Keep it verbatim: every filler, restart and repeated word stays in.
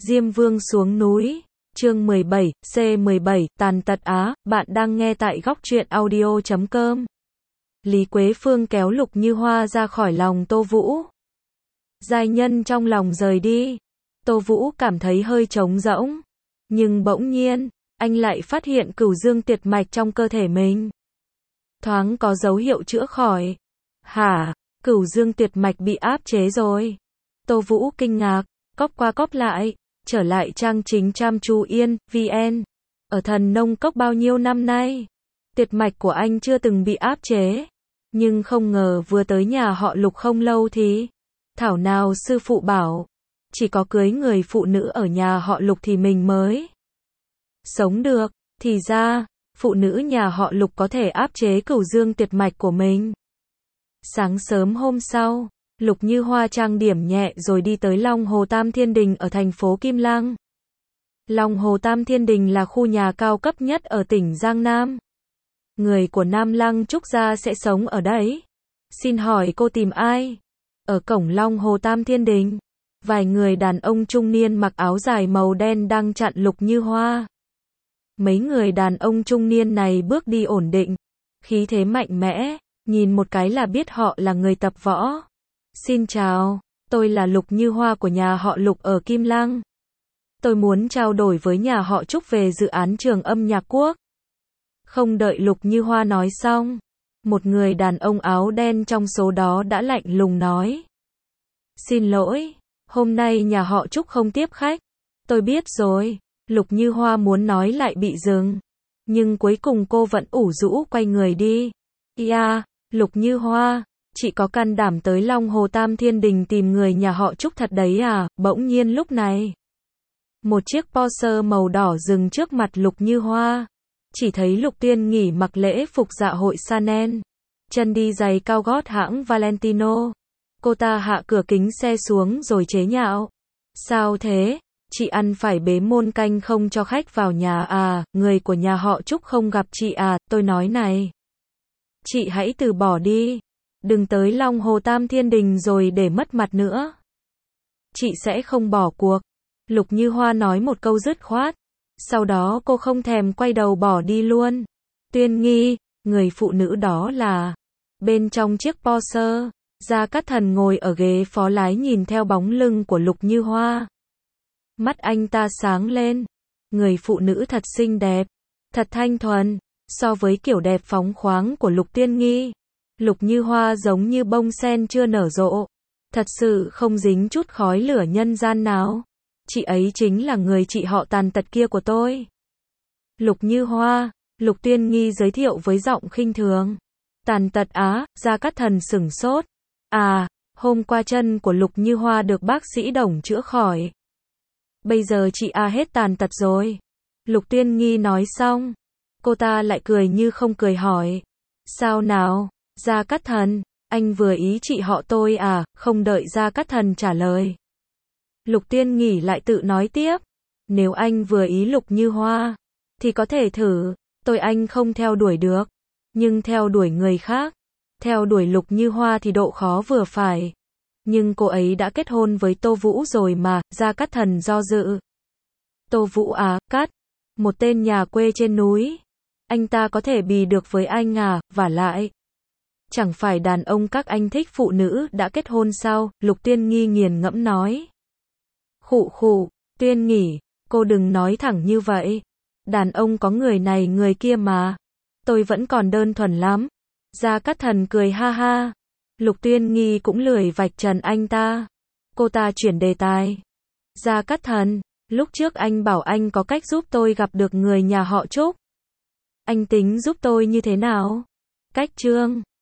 Diêm Vương xuống núi, chương mười bảy, C mười bảy, tàn tật Á, bạn đang nghe tại góc truyện audio chấm com. Lý Quế Phương kéo Lục Như Hoa ra khỏi lòng Tô Vũ. Giai nhân trong lòng rời đi. Tô Vũ cảm thấy hơi trống rỗng. Nhưng bỗng nhiên, anh lại phát hiện cửu dương tiệt mạch trong cơ thể mình. Thoáng có dấu hiệu chữa khỏi. Hả? Cửu dương tiệt mạch bị áp chế rồi. Tô Vũ kinh ngạc, cóp qua cóp lại, trở lại trang chính Tram Chu Yên, vn. Ở Thần Nông Cốc bao nhiêu năm nay, tiệt mạch của anh chưa từng bị áp chế. Nhưng không ngờ vừa tới nhà họ Lục không lâu thì, thảo nào sư phụ bảo, chỉ có cưới người phụ nữ ở nhà họ Lục thì mình mới sống được. Thì ra, phụ nữ nhà họ Lục có thể áp chế cửu dương tiệt mạch của mình. Sáng sớm hôm sau, Lục Như Hoa trang điểm nhẹ rồi đi tới Long Hồ Tam Thiên Đình ở thành phố Kim Lăng. Long Hồ Tam Thiên Đình là khu nhà cao cấp nhất ở tỉnh Giang Nam. Người của Nam Lăng Trúc gia sẽ sống ở đấy. Xin hỏi cô tìm ai? Ở cổng Long Hồ Tam Thiên Đình, vài người đàn ông trung niên mặc áo dài màu đen đang chặn Lục Như Hoa. Mấy người đàn ông trung niên này bước đi ổn định, khí thế mạnh mẽ, nhìn một cái là biết họ là người tập võ. Xin chào, tôi là Lục Như Hoa của nhà họ Lục ở Kim Lăng. Tôi muốn trao đổi với nhà họ Trúc về dự án trường âm nhạc quốc. Không đợi Lục Như Hoa nói xong, một người đàn ông áo đen trong số đó đã lạnh lùng nói. Xin lỗi, hôm nay nhà họ Trúc không tiếp khách. Tôi biết rồi, Lục Như Hoa muốn nói lại bị dừng. Nhưng cuối cùng cô vẫn ủ rũ quay người đi. Ia, Lục Như Hoa, chị có can đảm tới Long Hồ Tam Thiên Đình tìm người nhà họ Trúc thật đấy à? Bỗng nhiên lúc này, một chiếc Porsche màu đỏ dừng trước mặt Lục Như Hoa. Chỉ thấy Lục Tiên Nghỉ mặc lễ phục dạ hội Chanel, chân đi giày cao gót hãng Valentino. Cô ta hạ cửa kính xe xuống rồi chế nhạo. Sao thế? Chị ăn phải bế môn canh không cho khách vào nhà à? Người của nhà họ Trúc không gặp chị à? Tôi nói này, chị hãy từ bỏ đi. Đừng tới Long Hồ Tam Thiên Đình rồi để mất mặt nữa. Chị sẽ không bỏ cuộc. Lục Như Hoa nói một câu dứt khoát. Sau đó cô không thèm quay đầu bỏ đi luôn. Tuyên Nghi, người phụ nữ đó là. Bên trong chiếc Porsche, Gia Cát Thần ngồi ở ghế phó lái nhìn theo bóng lưng của Lục Như Hoa. Mắt anh ta sáng lên. Người phụ nữ thật xinh đẹp, thật thanh thuần, so với kiểu đẹp phóng khoáng của Lục Tuyên Nghi, Lục Như Hoa giống như bông sen chưa nở rộ, thật sự không dính chút khói lửa nhân gian nào. Chị ấy chính là người chị họ tàn tật kia của tôi. Lục Như Hoa, Lục Tuyên Nghi giới thiệu với giọng khinh thường. Tàn tật Á, Gia Cát Thần sửng sốt. À, hôm qua chân của Lục Như Hoa được bác sĩ Đồng chữa khỏi. Bây giờ chị A hết tàn tật rồi. Lục Tuyên Nghi nói xong, cô ta lại cười như không cười hỏi. Sao nào, Gia Cát Thần, anh vừa ý chị họ tôi à? Không đợi Gia Cát Thần trả lời, Lục Tiên Nghỉ lại tự nói tiếp. Nếu anh vừa ý Lục Như Hoa, thì có thể thử. Tôi anh không theo đuổi được. Nhưng theo đuổi người khác, theo đuổi Lục Như Hoa thì độ khó vừa phải. Nhưng cô ấy đã kết hôn với Tô Vũ rồi mà. Gia Cát Thần do dự. Tô Vũ à? Cát, một tên nhà quê trên núi. Anh ta có thể bì được với anh à? Vả lại, chẳng phải đàn ông các anh thích phụ nữ đã kết hôn sao? Lục Tiên Nghi nghiền ngẫm nói. Khụ khụ, Tuyên Nghỉ, cô đừng nói thẳng như vậy. Đàn ông có người này người kia mà. Tôi vẫn còn đơn thuần lắm. Gia Cát Thần cười ha ha. Lục Tuyên Nghi cũng lười vạch trần anh ta. Cô ta chuyển đề tài. Gia Cát Thần, lúc trước anh bảo anh có cách giúp tôi gặp được người nhà họ Trúc. Anh tính giúp tôi như thế nào? Cách chương